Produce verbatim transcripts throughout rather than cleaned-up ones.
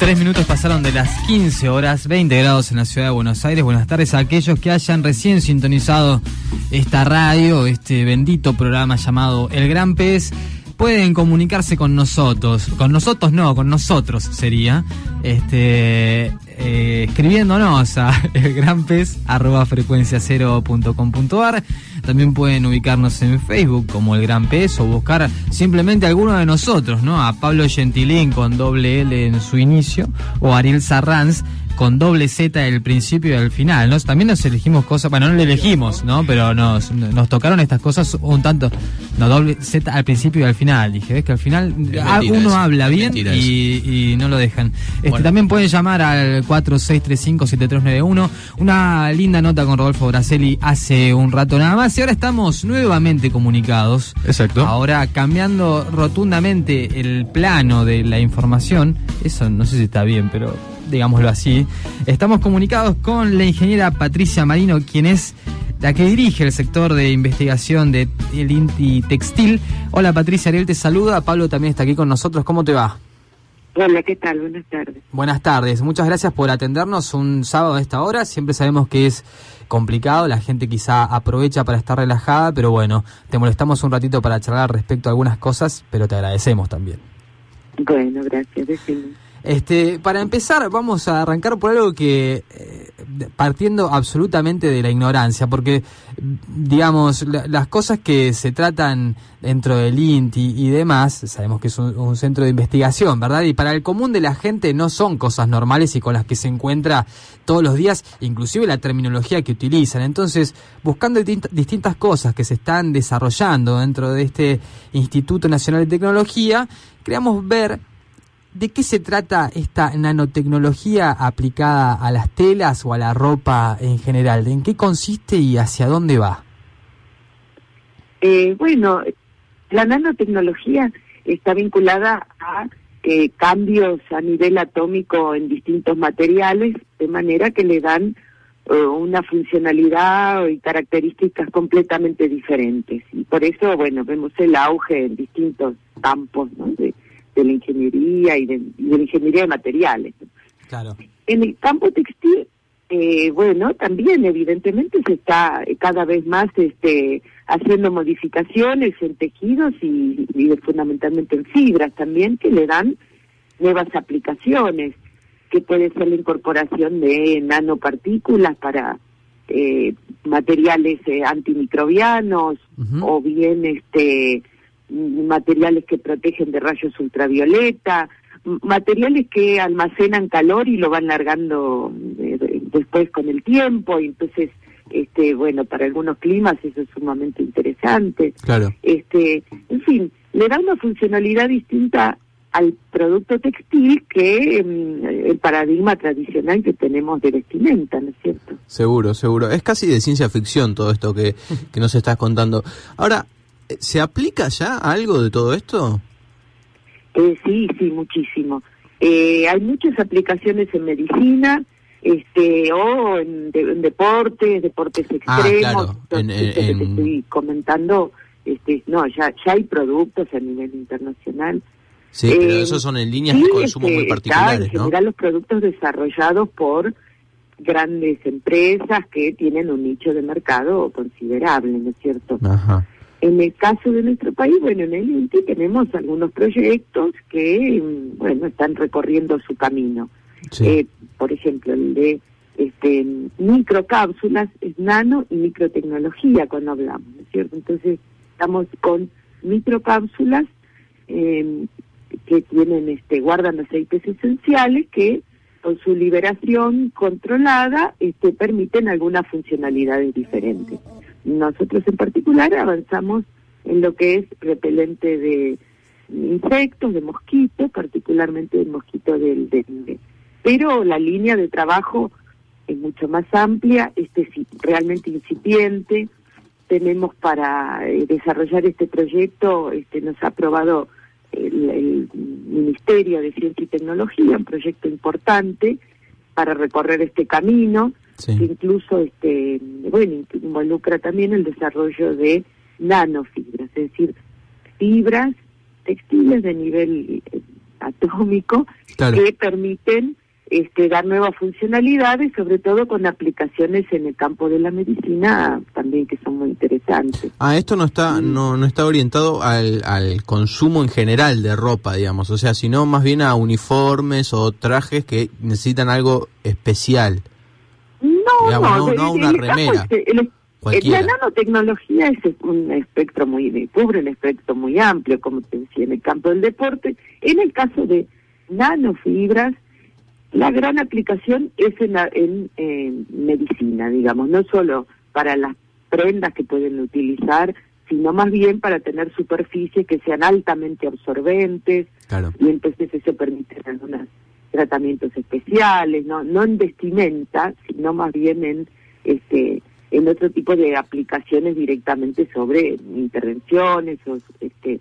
Tres minutos pasaron de las quince horas, veinte grados en la ciudad de Buenos Aires. Buenas tardes a aquellos que hayan recién sintonizado esta radio, este bendito programa llamado El Gran Pez. Pueden comunicarse con nosotros, con nosotros no, con nosotros sería, este, eh, escribiéndonos a elgranpez arroba frecuencia cero punto com punto ar. También pueden ubicarnos en Facebook como El Gran Pez o buscar simplemente a alguno de nosotros, ¿no? A Pablo Gentilín con doble L en su inicio o a Ariel Sarranz con doble Z al principio y al final, ¿no? También nos elegimos cosas, bueno, no le elegimos, ¿no? Pero nos, nos tocaron estas cosas un tanto, no, doble Z al principio y al final, dije, ves que al final ah, uno eso, habla bien y, y no lo dejan. Este, bueno. También pueden llamar al cuatro seis tres cinco siete tres nueve uno, una linda nota con Rodolfo Braselli hace un rato nada más, y ahora estamos nuevamente comunicados. Exacto. Ahora cambiando rotundamente el plano de la información, eso no sé si está bien, pero digámoslo así. Estamos comunicados con la ingeniera Patricia Marino, quien es la que dirige el sector de investigación del INTI Textil. Hola Patricia, Ariel te saluda, Pablo también está aquí con nosotros. ¿Cómo te va? Hola, ¿qué tal? Buenas tardes. Buenas tardes, muchas gracias por atendernos un sábado a esta hora. Siempre sabemos que es complicado, la gente quizá aprovecha para estar relajada, pero bueno, te molestamos un ratito para charlar respecto a algunas cosas, pero te agradecemos también. Bueno, gracias, decimos. Este, para empezar, vamos a arrancar por algo que, eh, partiendo absolutamente de la ignorancia, porque, digamos, la, las cosas que se tratan dentro del INTI y demás, sabemos que es un, un centro de investigación, ¿verdad? Y para el común de la gente no son cosas normales y con las que se encuentra todos los días, inclusive la terminología que utilizan. Entonces, buscando dist- distintas cosas que se están desarrollando dentro de este Instituto Nacional de Tecnología, queríamos ver ¿de qué se trata esta nanotecnología aplicada a las telas o a la ropa en general? ¿En qué consiste y hacia dónde va? Eh, bueno, la nanotecnología está vinculada a eh, cambios a nivel atómico en distintos materiales, de manera que le dan uh, una funcionalidad y características completamente diferentes. Y por eso, bueno, vemos el auge en distintos campos, ¿no? de, de la ingeniería y de, y de la ingeniería de materiales. Claro. En el campo textil, eh, bueno, también evidentemente se está cada vez más este haciendo modificaciones en tejidos y, y fundamentalmente en fibras también, que le dan nuevas aplicaciones, que puede ser la incorporación de nanopartículas para eh, materiales eh, antimicrobianos, uh-huh. o bien este materiales que protegen de rayos ultravioleta, materiales que almacenan calor y lo van largando eh, después con el tiempo, y entonces este bueno, para algunos climas eso es sumamente interesante. Claro. Este, en fin, le da una funcionalidad distinta al producto textil que eh, el paradigma tradicional que tenemos de vestimenta, ¿no es cierto? Seguro, seguro. Es casi de ciencia ficción todo esto que, que nos estás contando. Ahora, ¿se aplica ya algo de todo esto? Eh, sí, sí, muchísimo. Eh, hay muchas aplicaciones en medicina, este, o en, de, en deportes, deportes extremos. Ah, claro. En, en, que te estoy comentando, este, no, ya, ya hay productos a nivel internacional. Sí, eh, pero esos son en líneas sí, de consumo este, muy particulares, está, en ¿no? general los productos desarrollados por grandes empresas que tienen un nicho de mercado considerable, ¿no es cierto? Ajá. En el caso de nuestro país, bueno, en el INTI tenemos algunos proyectos que, bueno, están recorriendo su camino. Sí. Eh, por ejemplo, el de este, microcápsulas, es nano y microtecnología cuando hablamos, ¿no es cierto? Entonces, estamos con microcápsulas eh, que tienen, este, guardan aceites esenciales que, con su liberación controlada, este, permiten algunas funcionalidades diferentes. Nosotros en particular avanzamos en lo que es repelente de insectos, de mosquitos, particularmente el mosquito del dengue. Pero la línea de trabajo es mucho más amplia, este es realmente incipiente. Tenemos para eh, desarrollar este proyecto, este nos ha aprobado el, el Ministerio de Ciencia y Tecnología, un proyecto importante para recorrer este camino. Sí. Que incluso este bueno involucra también el desarrollo de nanofibras, es decir, fibras textiles de nivel atómico, claro, que permiten este, dar nuevas funcionalidades, sobre todo con aplicaciones en el campo de la medicina también que son muy interesantes. Ah, esto no está Mm. no no está orientado al, al consumo en general de ropa, digamos, o sea, sino más bien a uniformes o trajes que necesitan algo especial. No, Digamos, no, no, de- no de- una el- remera, el- el- cualquiera. La nanotecnología es un espectro muy, cubre un espectro muy amplio, como te decía, en el campo del deporte. En el caso de nanofibras, la gran aplicación es en, la, en, en medicina, digamos, no solo para las prendas que pueden utilizar, sino más bien para tener superficies que sean altamente absorbentes, Claro. y entonces eso permite algunos tratamientos especiales, no no en vestimenta, sino más bien en este en otro tipo de aplicaciones directamente sobre intervenciones o este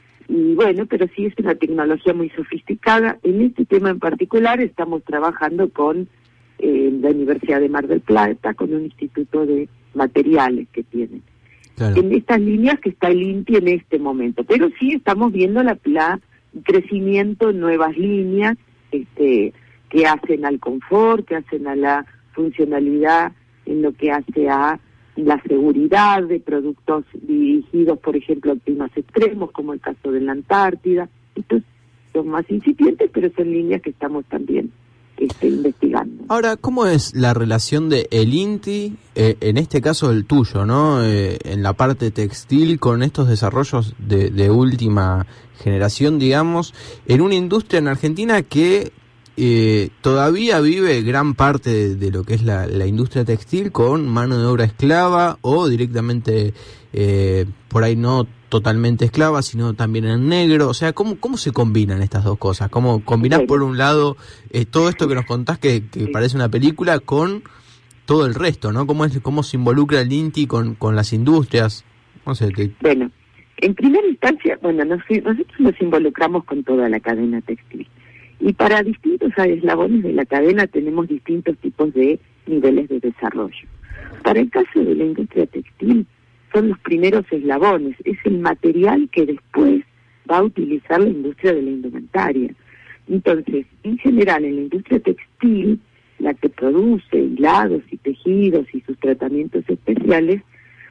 y bueno, pero sí es una tecnología muy sofisticada. En este tema en particular estamos trabajando con eh, la Universidad de Mar del Plata, con un instituto de materiales que tienen. Claro. En estas líneas que está el INTI en este momento, pero sí estamos viendo la, la crecimiento en nuevas líneas este, que hacen al confort, que hacen a la funcionalidad, en lo que hace a la seguridad de productos dirigidos, por ejemplo, a climas extremos, como el caso de la Antártida. Estos son más incipientes, pero son líneas que estamos también este, investigando. Ahora, ¿cómo es la relación de el INTI, eh, en este caso el tuyo, ¿no? Eh, en la parte textil, con estos desarrollos de, de última generación, digamos, en una industria en Argentina que eh, todavía vive gran parte de, de lo que es la, la industria textil con mano de obra esclava o directamente, eh, por ahí no totalmente esclava, sino también en negro? O sea, ¿cómo cómo se combinan estas dos cosas? ¿Cómo combinás, por un lado, eh, todo esto que nos contás que, que parece una película con todo el resto, ¿no? ¿Cómo es cómo se involucra el INTI con, con las industrias? No sé, te... Bueno, en primera instancia, bueno, nos, nosotros nos involucramos con toda la cadena textil. Y para distintos eslabones de la cadena tenemos distintos tipos de niveles de desarrollo. Para el caso de la industria textil, son los primeros eslabones, es el material que después va a utilizar la industria de la indumentaria. Entonces, en general, en la industria textil, la que produce hilados y tejidos y sus tratamientos especiales,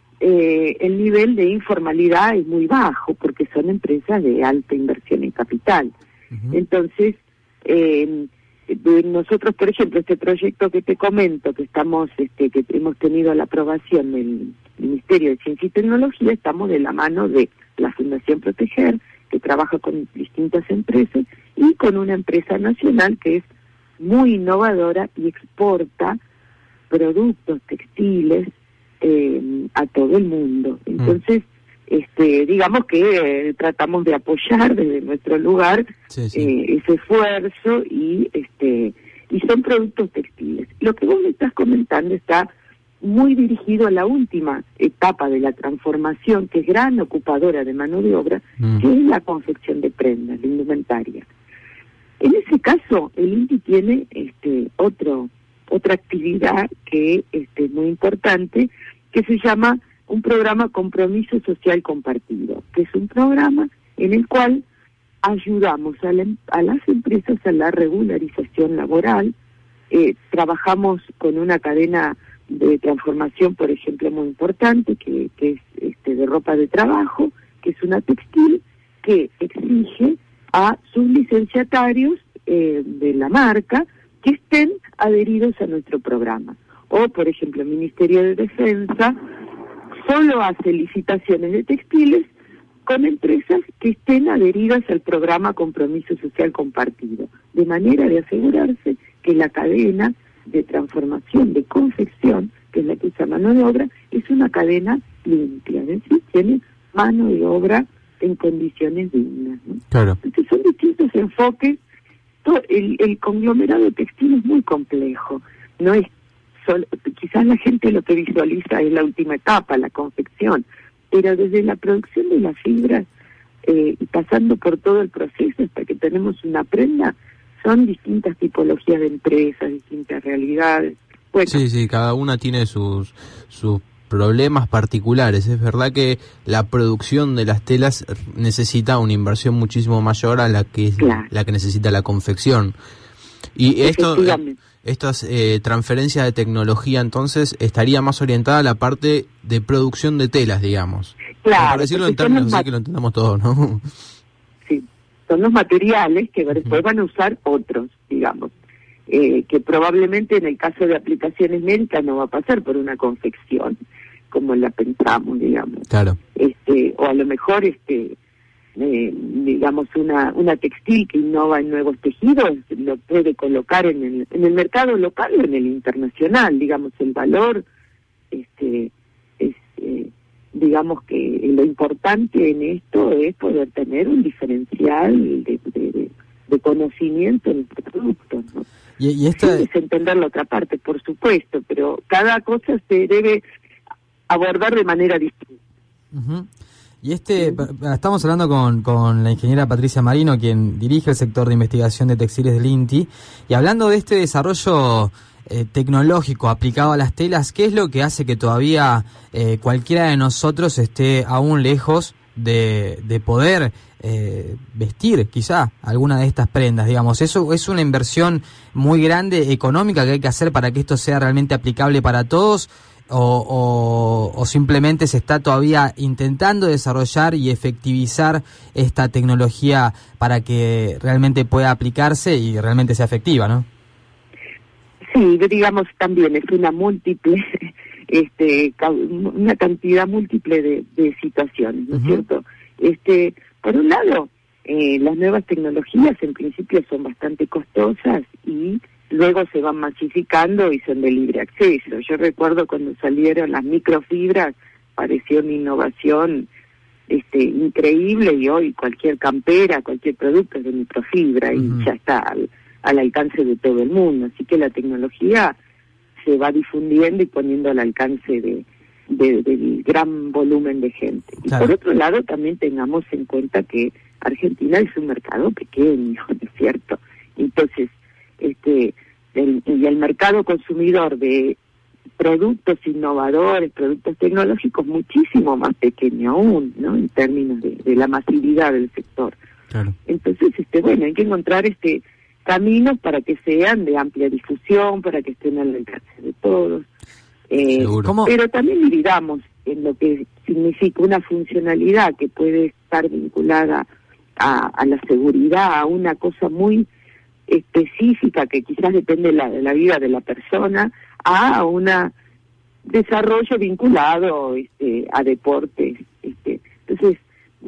eh, el nivel de informalidad es muy bajo, porque son empresas de alta inversión en capital. Uh-huh. Entonces, eh, nosotros, por ejemplo, este proyecto que te comento, que estamos, este, que hemos tenido la aprobación del Ministerio de Ciencia y Tecnología, estamos de la mano de la Fundación Proteger, que trabaja con distintas empresas, y con una empresa nacional que es muy innovadora y exporta productos textiles eh, a todo el mundo. Entonces, mm. este, digamos que eh, tratamos de apoyar desde nuestro lugar sí, sí. Eh, ese esfuerzo y este y son productos textiles. Lo que vos me estás comentando está muy dirigido a la última etapa de la transformación, que es gran ocupadora de mano de obra, mm. que es la confección de prendas, de indumentaria. En ese caso, el INTI tiene este otro otra actividad que este, es muy importante, que se llama un programa Compromiso Social Compartido, que es un programa en el cual ayudamos a, la, a las empresas a la regularización laboral. Eh, trabajamos con una cadena de transformación, por ejemplo, muy importante, que, que es este, de ropa de trabajo, que es una textil que exige a sus licenciatarios eh, de la marca que estén adheridos a nuestro programa. O, por ejemplo, el Ministerio de Defensa solo hace licitaciones de textiles con empresas que estén adheridas al programa Compromiso Social Compartido, de manera de asegurarse que la cadena de transformación, de confección, que es la que usa mano de obra, es una cadena limpia, es decir, tiene mano de obra en condiciones dignas, ¿no? Claro. Entonces son distintos enfoques. El, el conglomerado textil es muy complejo, no es solo, quizás la gente lo que visualiza es la última etapa, la confección, pero desde la producción de las fibras eh, y pasando por todo el proceso hasta que tenemos una prenda, son distintas tipologías de empresas, distintas realidades. Bueno, sí, sí, cada una tiene sus sus problemas particulares. Es verdad que la producción de las telas necesita una inversión muchísimo mayor a la que claro. la que necesita la confección. Y esto, estas eh, transferencias de tecnología, entonces, estaría más orientada a la parte de producción de telas, digamos. Claro. Para decirlo en términos así que lo entendamos todos, ¿no? Sí, son los materiales que después van a usar otros, digamos. Eh, que probablemente en el caso de aplicaciones médicas no va a pasar por una confección como la pensamos, digamos. Claro. Este, o a lo mejor, este, eh, digamos, una una textil que innova en nuevos tejidos lo puede colocar en el, en el mercado local o en el internacional, digamos, el valor, este, es, eh, digamos que lo importante en esto es poder tener un diferencial de, de, de, de conocimiento en el producto, ¿no? Y, y esta... Sí, es entender la otra parte, por supuesto, pero cada cosa se debe abordar de manera distinta. Uh-huh. Y este, estamos hablando con, con la ingeniera Patricia Marino, quien dirige el sector de investigación de textiles del INTI, y hablando de este desarrollo eh, tecnológico aplicado a las telas, ¿qué es lo que hace que todavía eh, cualquiera de nosotros esté aún lejos de, de poder eh, vestir quizá alguna de estas prendas? Digamos, eso es una inversión muy grande económica que hay que hacer para que esto sea realmente aplicable para todos, o, o, o simplemente se está todavía intentando desarrollar y efectivizar esta tecnología para que realmente pueda aplicarse y realmente sea efectiva, ¿no? Sí, digamos, también es una múltiple, este, una cantidad múltiple de, de situaciones, ¿no es uh-huh. cierto? Este, por un lado, eh, las nuevas tecnologías en principio son bastante costosas y luego se van masificando y son de libre acceso. Yo recuerdo cuando salieron las microfibras, pareció una innovación este, increíble, y hoy cualquier campera, cualquier producto es de microfibra uh-huh. y ya está al, al alcance de todo el mundo. Así que la tecnología se va difundiendo y poniendo al alcance de, de del gran volumen de gente. Claro. Y por otro lado también tengamos en cuenta que Argentina es un mercado pequeño, ¿no es cierto? Entonces, este el, y el mercado consumidor de productos innovadores, productos tecnológicos, muchísimo más pequeño aún, ¿no? En términos de, de la masividad del sector. Claro. Entonces, este bueno, hay que encontrar este caminos para que sean de amplia difusión, para que estén al alcance de todos. Eh, pero también dividamos en lo que significa una funcionalidad que puede estar vinculada a, a la seguridad, a una cosa muy específica que quizás depende de la, de la vida de la persona, a un desarrollo vinculado este, a deportes. Este. Entonces,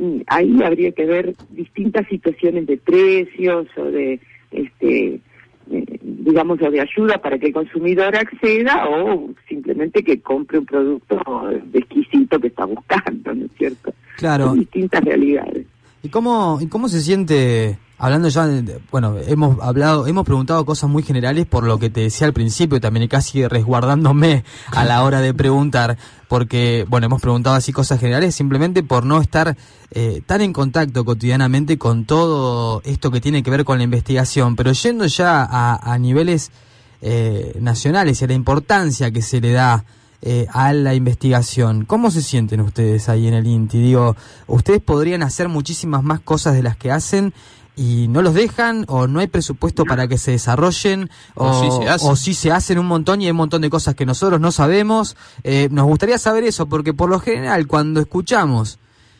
ahí habría que ver distintas situaciones de precios o de, este eh, digamos, o de ayuda para que el consumidor acceda, o simplemente que compre un producto exquisito que está buscando, ¿no es cierto? Claro. Son distintas realidades. ¿Y cómo, y cómo se siente, hablando ya, de, bueno, hemos hablado, hemos preguntado cosas muy generales por lo que te decía al principio también, y casi resguardándome a la hora de preguntar, porque, bueno, hemos preguntado así cosas generales simplemente por no estar eh, tan en contacto cotidianamente con todo esto que tiene que ver con la investigación, pero yendo ya a, a niveles eh, nacionales y a la importancia que se le da Eh, a la investigación. ¿Cómo se sienten ustedes ahí en el INTI? Digo, ¿ustedes podrían hacer muchísimas más cosas de las que hacen y no los dejan, o no hay presupuesto para que se desarrollen, o, o, sí, se hacen. o sí se hacen un montón y hay un montón de cosas que nosotros no sabemos? Eh, nos gustaría saber eso, porque por lo general cuando escuchamos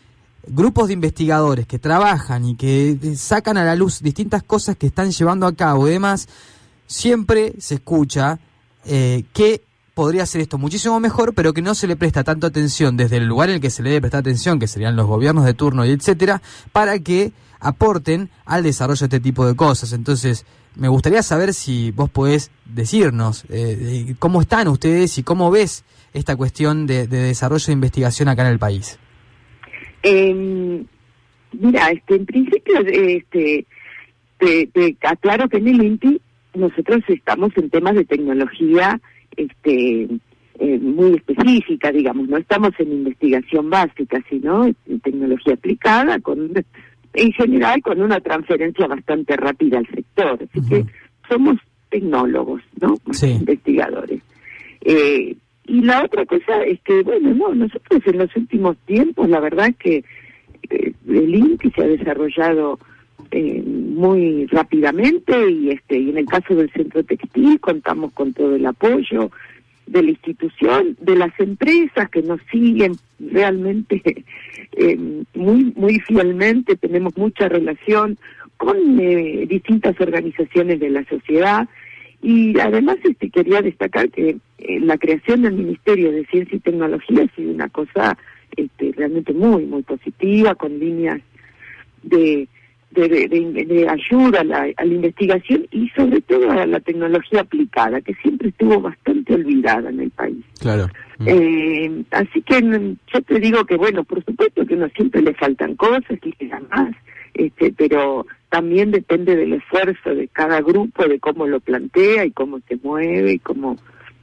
grupos de investigadores que trabajan y que sacan a la luz distintas cosas que están llevando a cabo y demás, siempre se escucha eh, que podría hacer esto muchísimo mejor, pero que no se le presta tanto atención desde el lugar en el que se le debe prestar atención, que serían los gobiernos de turno y etcétera, para que aporten al desarrollo de este tipo de cosas. Entonces, me gustaría saber si vos podés decirnos eh, cómo están ustedes y cómo ves esta cuestión de, de desarrollo de investigación acá en el país. Eh, mira, este, en principio, este, te, te aclaro que en el INTI nosotros estamos en temas de tecnología este eh, muy específica, digamos, no estamos en investigación básica, sino en tecnología aplicada, con en general con una transferencia bastante rápida al sector. Así uh-huh. que somos tecnólogos, ¿no? Sí. Investigadores. Eh, y la otra cosa es que, bueno, no, nosotros en los últimos tiempos, la verdad es que eh, el INTI se ha desarrollado eh, muy rápidamente, y este y en el caso del Centro Textil contamos con todo el apoyo de la institución, de las empresas que nos siguen realmente eh, muy muy fielmente. Tenemos mucha relación con eh, distintas organizaciones de la sociedad, y además este quería destacar que eh, la creación del Ministerio de Ciencia y Tecnología ha sido una cosa este, realmente muy muy positiva, con líneas de De, de, de ayuda a la, a la investigación y sobre todo a la tecnología aplicada, que siempre estuvo bastante olvidada en el país. Claro. Eh, así que yo te digo que, bueno, por supuesto que no siempre le faltan cosas, que queda más, este, pero también depende del esfuerzo de cada grupo, de cómo lo plantea y cómo se mueve y cómo,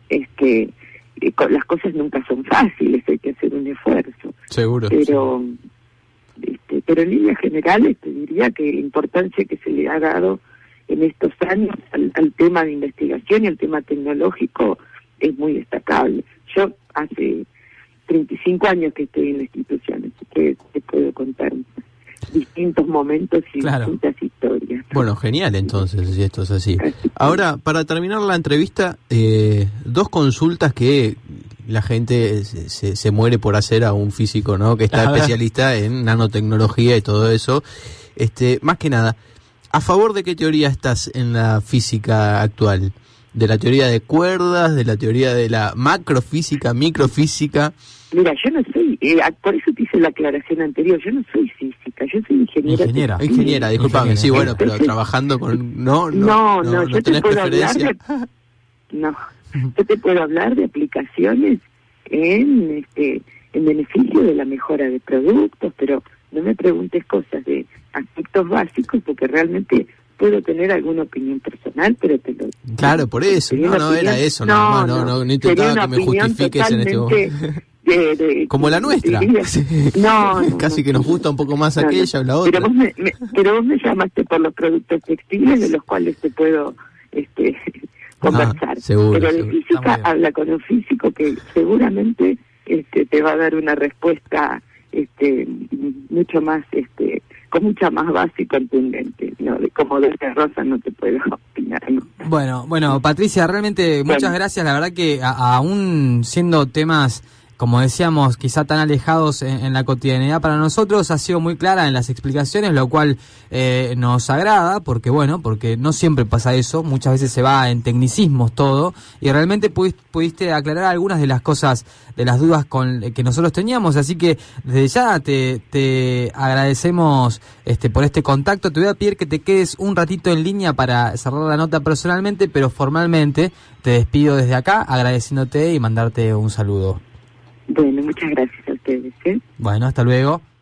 este, eh, las cosas nunca son fáciles, hay que hacer un esfuerzo. Seguro. Pero... Sí. Este, pero en líneas generales te diría que la importancia que se le ha dado en estos años al, al tema de investigación y al tema tecnológico es muy destacable. Yo hace treinta y cinco años que estoy en la institución, así que te puedo contar distintos momentos y claro. distintas historias. Bueno, genial entonces, si esto es así. así Ahora, para terminar la entrevista, eh, dos consultas que la gente se, se, se muere por hacer a un físico, ¿no? Que está especialista en nanotecnología y todo eso. Este, más que nada, ¿a favor de qué teoría estás en la física actual? ¿De la teoría de cuerdas, de la teoría de la macrofísica, microfísica? Mira, yo no soy, eh, por eso te hice la aclaración anterior, yo no soy física, yo soy ingeniera. Ingeniera, ingeniera, disculpame, sí, bueno, pero Entonces, trabajando con... No, no, no, no, no, yo no te tenés puedo preferencia. hablar de, no, yo te puedo hablar de aplicaciones en este en beneficio de la mejora de productos, pero no me preguntes cosas de aspectos básicos, porque realmente puedo tener alguna opinión personal, pero te lo... Claro, por eso, no, no, opinión, era eso, no, no, no, no, no intentaba que me justifiques en este momento. De, de, como la nuestra. No, no, casi no, que nos gusta un poco más no, aquella no, o la otra. Pero vos, me, me, pero vos me llamaste por los productos textiles, de los cuales te puedo este conversar. Ah, seguro, pero de seguro. física habla con un físico que seguramente este te va a dar una respuesta este mucho más este con mucha más base y contundente, ¿no? De como de esta Rosa no te puedo opinar, ¿no? Bueno, bueno, Patricia, realmente muchas bueno. gracias. La verdad que a, aún siendo temas, como decíamos, quizá tan alejados en, en la cotidianidad para nosotros, ha sido muy clara en las explicaciones, lo cual eh, nos agrada, porque bueno, porque no siempre pasa eso, muchas veces se va en tecnicismos todo, y realmente pudiste, pudiste aclarar algunas de las cosas, de las dudas con que nosotros teníamos, así que desde ya te, te agradecemos este por este contacto. Te voy a pedir que te quedes un ratito en línea para cerrar la nota personalmente, pero formalmente te despido desde acá, agradeciéndote y mandarte un saludo. Bueno, muchas gracias a ustedes, ¿eh? Bueno, hasta luego.